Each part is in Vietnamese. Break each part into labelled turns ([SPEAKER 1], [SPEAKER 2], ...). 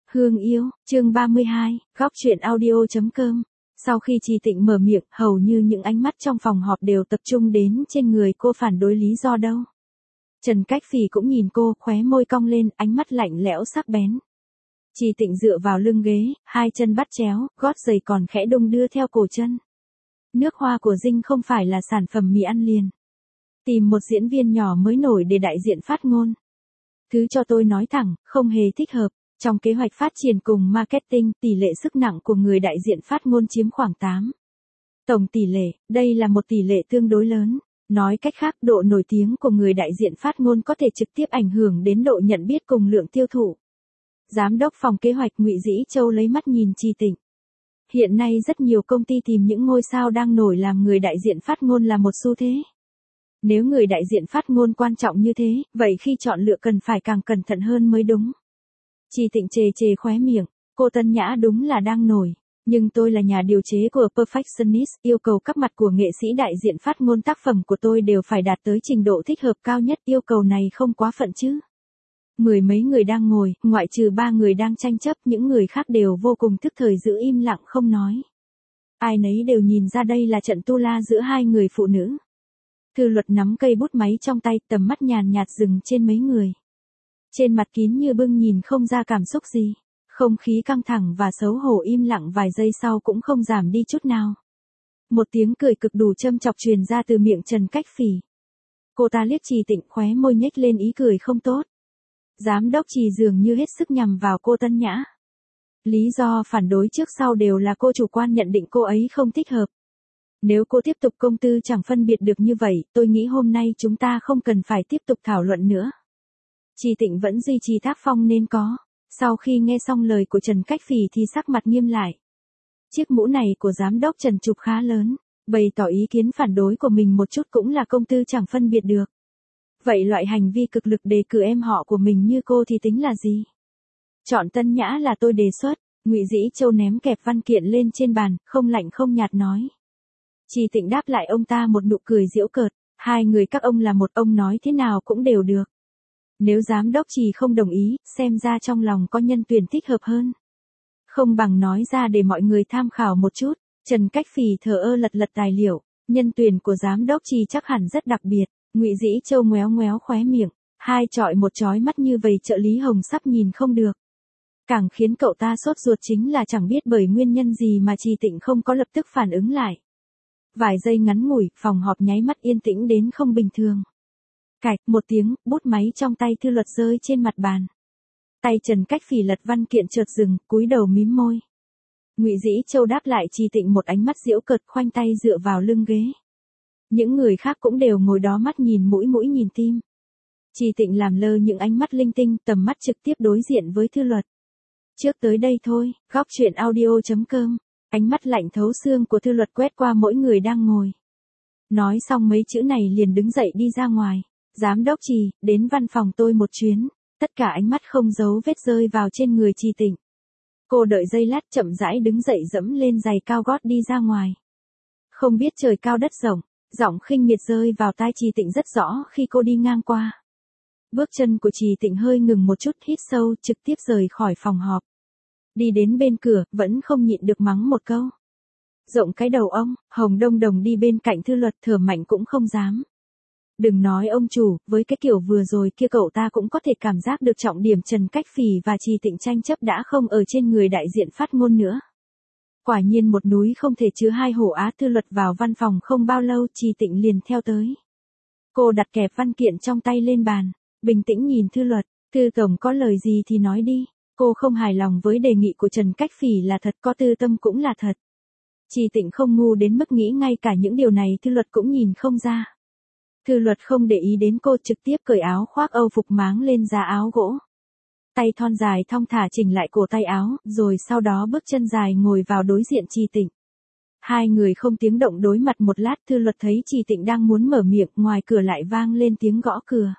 [SPEAKER 1] Hương yêu, chương 32, góc truyện audio.com. Sau khi Trì Tịnh mở miệng, hầu như những ánh mắt trong phòng họp đều tập trung đến trên người cô, phản đối lý do đâu. Trần Cách Phỉ cũng nhìn cô, khóe môi cong lên, ánh mắt lạnh lẽo sắc bén. Trì Tịnh dựa vào lưng ghế, hai chân bắt chéo, gót giày còn khẽ đung đưa theo cổ chân. Nước hoa của Dinh không phải là sản phẩm mì ăn liền. Tìm một diễn viên nhỏ mới nổi để đại diện phát ngôn. Thứ cho tôi nói thẳng, không hề thích hợp. Trong kế hoạch phát triển cùng marketing, tỷ lệ sức nặng của người đại diện phát ngôn chiếm khoảng 8. Tổng tỷ lệ, đây là một tỷ lệ tương đối lớn. Nói cách khác, độ nổi tiếng của người đại diện phát ngôn có thể trực tiếp ảnh hưởng đến độ nhận biết cùng lượng tiêu thụ. Giám đốc phòng kế hoạch Ngụy Dĩ Châu lấy mắt nhìn Trì Tịnh. Hiện nay rất nhiều công ty tìm những ngôi sao đang nổi làm người đại diện phát ngôn là một xu thế. Nếu người đại diện phát ngôn quan trọng như thế, vậy khi chọn lựa cần phải càng cẩn thận hơn mới đúng. Trì Tịnh chề chề khóe miệng, cô Tân Nhã đúng là đang nổi, nhưng tôi là nhà điều chế của Perfectionist, yêu cầu các mặt của nghệ sĩ đại diện phát ngôn tác phẩm của tôi đều phải đạt tới trình độ thích hợp cao nhất, yêu cầu này không quá phận chứ. Mười mấy người đang ngồi, ngoại trừ 3 người đang tranh chấp, những người khác đều vô cùng thức thời giữ im lặng không nói. Ai nấy đều nhìn ra đây là trận tu la giữa hai người phụ nữ. Thư Luật nắm cây bút máy trong tay, tầm mắt nhàn nhạt dừng trên mấy người. Trên mặt kín như bưng nhìn không ra cảm xúc gì. Không khí căng thẳng và xấu hổ im lặng vài giây sau cũng không giảm đi chút nào. Một tiếng cười cực đủ châm chọc truyền ra từ miệng Trần Cách Phỉ. Cô ta liếc Trì Tịnh, khóe môi nhếch lên ý cười không tốt. Giám đốc Trì dường như hết sức nhằm vào cô Tân Nhã. Lý do phản đối trước sau đều là cô chủ quan nhận định cô ấy không thích hợp. Nếu cô tiếp tục công tư chẳng phân biệt được như vậy, tôi nghĩ hôm nay chúng ta không cần phải tiếp tục thảo luận nữa. Trì Tịnh vẫn duy trì tác phong nên có. Sau khi nghe xong lời của Trần Cách Phỉ thì sắc mặt nghiêm lại. Chiếc mũ này của giám đốc Trần chụp khá lớn, bày tỏ ý kiến phản đối của mình một chút cũng là công tư chẳng phân biệt được. Vậy loại hành vi cực lực đề cử em họ của mình như cô thì tính là gì? Chọn Tân Nhã là tôi đề xuất. Ngụy Dĩ Châu ném kẹp văn kiện lên trên bàn, không lạnh không nhạt nói. Trì Tịnh đáp lại ông ta một nụ cười giễu cợt. Hai người các ông là một, ông nói thế nào cũng đều được. Nếu giám đốc Trì không đồng ý, xem ra trong lòng có nhân tuyển thích hợp hơn. Không bằng nói ra để mọi người tham khảo một chút. Trần Cách Phỉ thờ ơ lật lật tài liệu. Nhân tuyển của giám đốc Trì chắc hẳn rất đặc biệt. Ngụy Dĩ Châu ngoéo ngoéo khóe miệng. Hai chọi một chói mắt như vậy trợ lý Hồng sắp nhìn không được. Càng khiến cậu ta sốt ruột chính là chẳng biết bởi nguyên nhân gì mà Trì Tịnh không có lập tức phản ứng lại. Vài giây ngắn ngủi, phòng họp nháy mắt yên tĩnh đến không bình thường. Cạch, một tiếng, bút máy trong tay Thư Luật rơi trên mặt bàn. Tay Trần Cách Phỉ lật văn kiện chợt dừng, cúi đầu mím môi. Ngụy Dĩ Châu đáp lại Trì Tịnh một ánh mắt giễu cợt, khoanh tay dựa vào lưng ghế. Những người khác cũng đều ngồi đó mắt nhìn mũi mũi nhìn tim. Trì Tịnh làm lơ những ánh mắt linh tinh, tầm mắt trực tiếp đối diện với Thư Luật. Trước tới đây thôi, góc truyện audio.com. Ánh mắt lạnh thấu xương của Thư Luật quét qua mỗi người đang ngồi. Nói xong mấy chữ này liền đứng dậy đi ra ngoài. Giám đốc Trì, đến văn phòng tôi một chuyến. Tất cả ánh mắt không giấu vết rơi vào trên người Trì Tịnh. Cô đợi giây lát chậm rãi đứng dậy dẫm lên giày cao gót đi ra ngoài. Không biết trời cao đất rộng, giọng khinh miệt rơi vào tai Trì Tịnh rất rõ khi cô đi ngang qua. Bước chân của Trì Tịnh hơi ngừng một chút, hít sâu, trực tiếp rời khỏi phòng họp. Đi đến bên cửa, vẫn không nhịn được mắng một câu. Rộng cái đầu ông, Hồng Đông Đồng đi bên cạnh Thư Luật thở mạnh cũng không dám. Đừng nói ông chủ, với cái kiểu vừa rồi kia cậu ta cũng có thể cảm giác được trọng điểm Trần Cách Phỉ và Trì Tịnh tranh chấp đã không ở trên người đại diện phát ngôn nữa. Quả nhiên một núi không thể chứa hai hổ á. Thư Luật vào văn phòng không bao lâu, Trì Tịnh liền theo tới. Cô đặt kẹp văn kiện trong tay lên bàn, bình tĩnh nhìn Thư Luật. Thư tổng có lời gì thì nói đi. Cô không hài lòng với đề nghị của Trần Cách Phỉ là thật, có tư tâm cũng là thật. Trì Tịnh không ngu đến mức nghĩ ngay cả những điều này Thư Luật cũng nhìn không ra. Thư Luật không để ý đến cô, trực tiếp cởi áo khoác Âu phục máng lên giá áo gỗ. Tay thon dài thong thả chỉnh lại cổ tay áo, rồi sau đó bước chân dài ngồi vào đối diện Trì Tịnh. Hai người không tiếng động đối mặt một lát. Thư Luật thấy Trì Tịnh đang muốn mở miệng, ngoài cửa lại vang lên tiếng gõ cửa.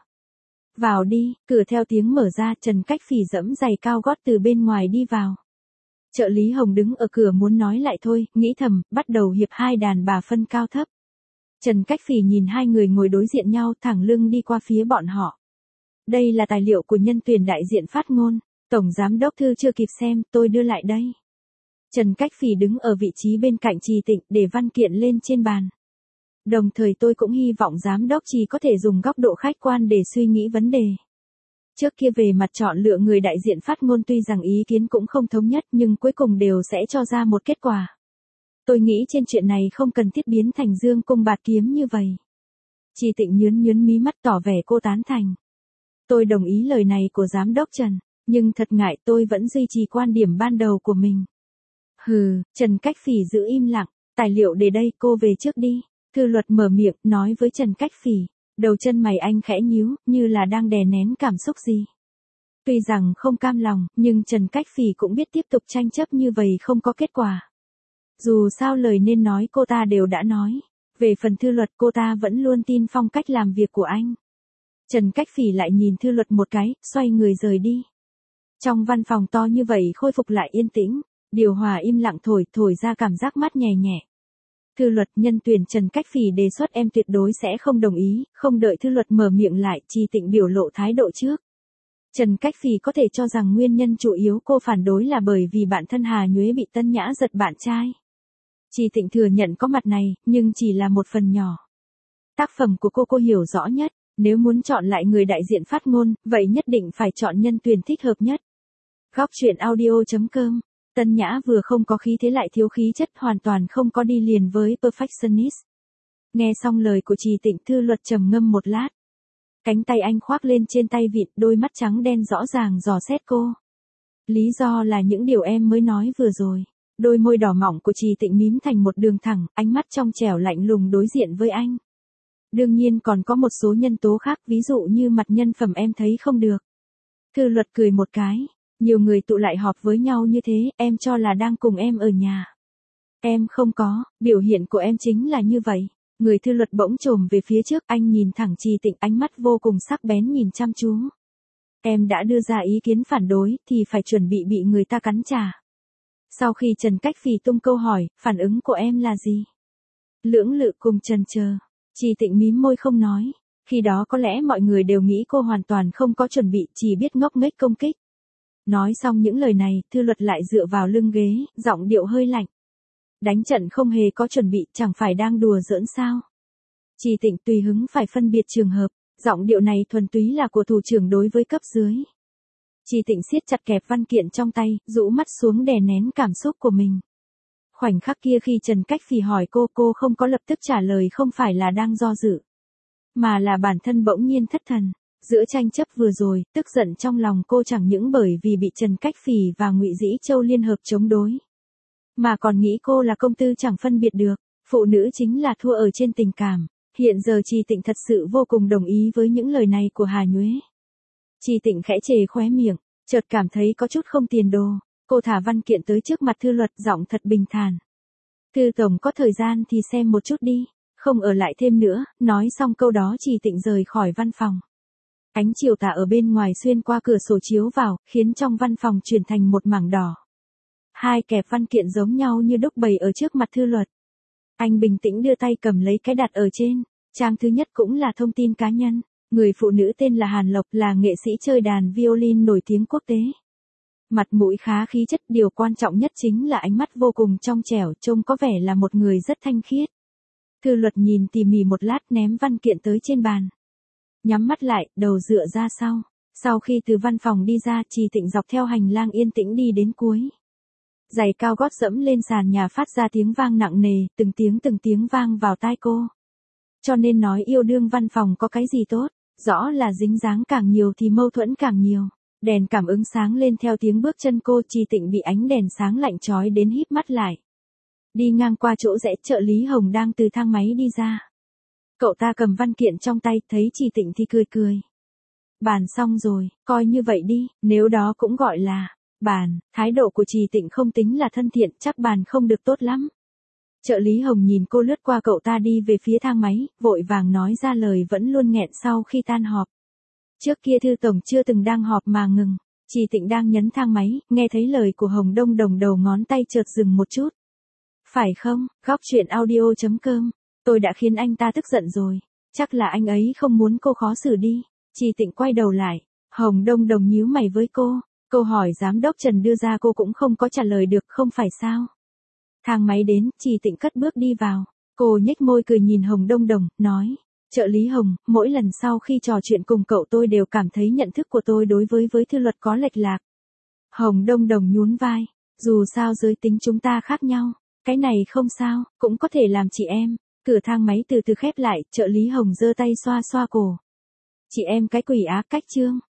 [SPEAKER 1] Vào đi, cửa theo tiếng mở ra, Trần Cách Phỉ dẫm giày cao gót từ bên ngoài đi vào. Trợ lý Hồng đứng ở cửa muốn nói lại thôi, nghĩ thầm, bắt đầu hiệp hai đàn bà phân cao thấp. Trần Cách Phỉ nhìn hai người ngồi đối diện nhau, thẳng lưng đi qua phía bọn họ. Đây là tài liệu của nhân tuyển đại diện phát ngôn. Tổng giám đốc thư chưa kịp xem, tôi đưa lại đây. Trần Cách Phỉ đứng ở vị trí bên cạnh Trì Tịnh để văn kiện lên trên bàn. Đồng thời tôi cũng hy vọng giám đốc Trì có thể dùng góc độ khách quan để suy nghĩ vấn đề. Trước kia về mặt chọn lựa người đại diện phát ngôn tuy rằng ý kiến cũng không thống nhất nhưng cuối cùng đều sẽ cho ra một kết quả. Tôi nghĩ trên chuyện này không cần thiết biến thành dương cung bạt kiếm như vậy. Trì Tịnh nhướng mí mắt tỏ vẻ cô tán thành. Tôi đồng ý lời này của giám đốc Trần, nhưng thật ngại tôi vẫn duy trì quan điểm ban đầu của mình. Hừ, Trần Cách Phỉ giữ im lặng, tài liệu để đây, cô về trước đi. Thư luật mở miệng, nói với Trần Cách Phỉ, đầu chân mày anh khẽ nhíu, như là đang đè nén cảm xúc gì. Tuy rằng không cam lòng, nhưng Trần Cách Phỉ cũng biết tiếp tục tranh chấp như vậy không có kết quả. Dù sao lời nên nói cô ta đều đã nói. Về phần Thư luật cô ta vẫn luôn tin phong cách làm việc của anh. Trần Cách Phỉ lại nhìn Thư luật một cái, xoay người rời đi. Trong văn phòng to như vậy khôi phục lại yên tĩnh, điều hòa im lặng thổi ra cảm giác mát nhẹ nhẹ. Thư luật nhân tuyển Trần Cách Phỉ đề xuất em tuyệt đối sẽ không đồng ý, không đợi Thư luật mở miệng lại, Trì Tịnh biểu lộ thái độ trước. Trần Cách Phỉ có thể cho rằng nguyên nhân chủ yếu cô phản đối là bởi vì bạn thân Hà Nhuế bị Tân Nhã giật bạn trai. Trì Tịnh thừa nhận có mặt này, nhưng chỉ là một phần nhỏ. Tác phẩm của cô hiểu rõ nhất, nếu muốn chọn lại người đại diện phát ngôn, vậy nhất định phải chọn nhân tuyển thích hợp nhất. Góc truyện audio.com. Tân Nhã vừa không có khí thế lại thiếu khí chất, hoàn toàn không có đi liền với perfectionist. Nghe xong lời của Trì Tịnh, Thư luật trầm ngâm một lát. Cánh tay anh khoác lên trên tay vịn, đôi mắt trắng đen rõ ràng dò xét cô. Lý do là những điều em mới nói vừa rồi. Đôi môi đỏ mỏng của Trì Tịnh mím thành một đường thẳng, ánh mắt trong trẻo lạnh lùng đối diện với anh. Đương nhiên còn có một số nhân tố khác, ví dụ như mặt nhân phẩm em thấy không được. Thư luật cười một cái. Nhiều người tụ lại họp với nhau như thế, em cho là đang cùng em ở nhà. Em không có, biểu hiện của em chính là như vậy. Người Thư luật bỗng trồm về phía trước, anh nhìn thẳng Trì Tịnh, ánh mắt vô cùng sắc bén nhìn chăm chú. Em đã đưa ra ý kiến phản đối, thì phải chuẩn bị người ta cắn trả. Sau khi Trần Cách Phỉ tung câu hỏi, phản ứng của em là gì? Lưỡng lự cùng chần chờ. Trì Tịnh mím môi không nói. Khi đó có lẽ mọi người đều nghĩ cô hoàn toàn không có chuẩn bị, chỉ biết ngốc nghếch công kích. Nói xong những lời này, Thư luật lại dựa vào lưng ghế, giọng điệu hơi lạnh. Đánh trận không hề có chuẩn bị, chẳng phải đang đùa giỡn sao? Trì Tịnh tùy hứng phải phân biệt trường hợp, giọng điệu này thuần túy là của thủ trưởng đối với cấp dưới. Trì Tịnh siết chặt kẹp văn kiện trong tay, rũ mắt xuống đè nén cảm xúc của mình. Khoảnh khắc kia khi Trần Cách Phỉ hỏi cô không có lập tức trả lời, không phải là đang do dự, mà là bản thân bỗng nhiên thất thần. Giữa tranh chấp vừa rồi, tức giận trong lòng cô chẳng những bởi vì bị Trần Cách Phỉ và Ngụy Dĩ Châu liên hợp chống đối, mà còn nghĩ cô là công tư chẳng phân biệt được, phụ nữ chính là thua ở trên tình cảm. Hiện giờ Trì Tịnh thật sự vô cùng đồng ý với những lời này của Hà Nhuế. Trì Tịnh khẽ chề khóe miệng, chợt cảm thấy có chút không tiền đồ. Cô thả văn kiện tới trước mặt Thư luật, giọng thật bình thản. Thư tổng có thời gian thì xem một chút đi, không ở lại thêm nữa. Nói xong câu đó Trì Tịnh rời khỏi văn phòng. Ánh chiều tà ở bên ngoài xuyên qua cửa sổ chiếu vào, khiến trong văn phòng chuyển thành một mảng đỏ. Hai kẹp văn kiện giống nhau như đúc bày ở trước mặt Thư luật. Anh bình tĩnh đưa tay cầm lấy cái đặt ở trên. Trang thứ nhất cũng là thông tin cá nhân. Người phụ nữ tên là Hàn Lộc, là nghệ sĩ chơi đàn violin nổi tiếng quốc tế. Mặt mũi khá khí chất, điều quan trọng nhất chính là ánh mắt vô cùng trong trẻo, trông có vẻ là một người rất thanh khiết. Thư luật nhìn tỉ mỉ một lát, ném văn kiện tới trên bàn. Nhắm mắt lại, đầu dựa ra sau. Sau khi từ văn phòng đi ra, Trì Tịnh dọc theo hành lang yên tĩnh đi đến cuối. Giày cao gót dẫm lên sàn nhà phát ra tiếng vang nặng nề, từng tiếng vang vào tai cô. Cho nên nói yêu đương văn phòng có cái gì tốt, rõ là dính dáng càng nhiều thì mâu thuẫn càng nhiều. Đèn cảm ứng sáng lên theo tiếng bước chân cô, Trì Tịnh bị ánh đèn sáng lạnh chói đến híp mắt lại. Đi ngang qua chỗ rẽ, trợ lý Hồng đang từ thang máy đi ra. Cậu ta cầm văn kiện trong tay, thấy Trì Tịnh thì cười. Bàn xong rồi, coi như vậy đi, nếu đó cũng gọi là bàn. Thái độ của Trì Tịnh không tính là thân thiện, chắc bàn không được tốt lắm. Trợ lý Hồng nhìn cô lướt qua cậu ta đi về phía thang máy, vội vàng nói ra lời vẫn luôn nghẹn sau khi tan họp. Trước kia Thư tổng chưa từng đang họp mà ngừng. Trì Tịnh đang nhấn thang máy, nghe thấy lời của Hồng Đông Đồng, đầu ngón tay chợt dừng một chút. Phải không? Góc truyện audio.com. Tôi đã khiến anh ta tức giận rồi. Chắc là anh ấy không muốn cô khó xử đi. Trì Tịnh quay đầu lại. Hồng Đông Đồng nhíu mày với cô. Câu hỏi giám đốc Trần đưa ra cô cũng không có trả lời được, không phải sao? Thang máy đến, Trì Tịnh cất bước đi vào. Cô nhếch môi cười nhìn Hồng Đông Đồng, nói. Trợ lý Hồng, mỗi lần sau khi trò chuyện cùng cậu tôi đều cảm thấy nhận thức của tôi đối với thư luật có lệch lạc. Hồng Đông Đồng nhún vai. Dù sao giới tính chúng ta khác nhau. Cái này không sao, cũng có thể làm chị em. Cửa thang máy từ từ khép lại, trợ lý Hồng giơ tay xoa xoa cổ. Chị em cái quỷ á, cách chương.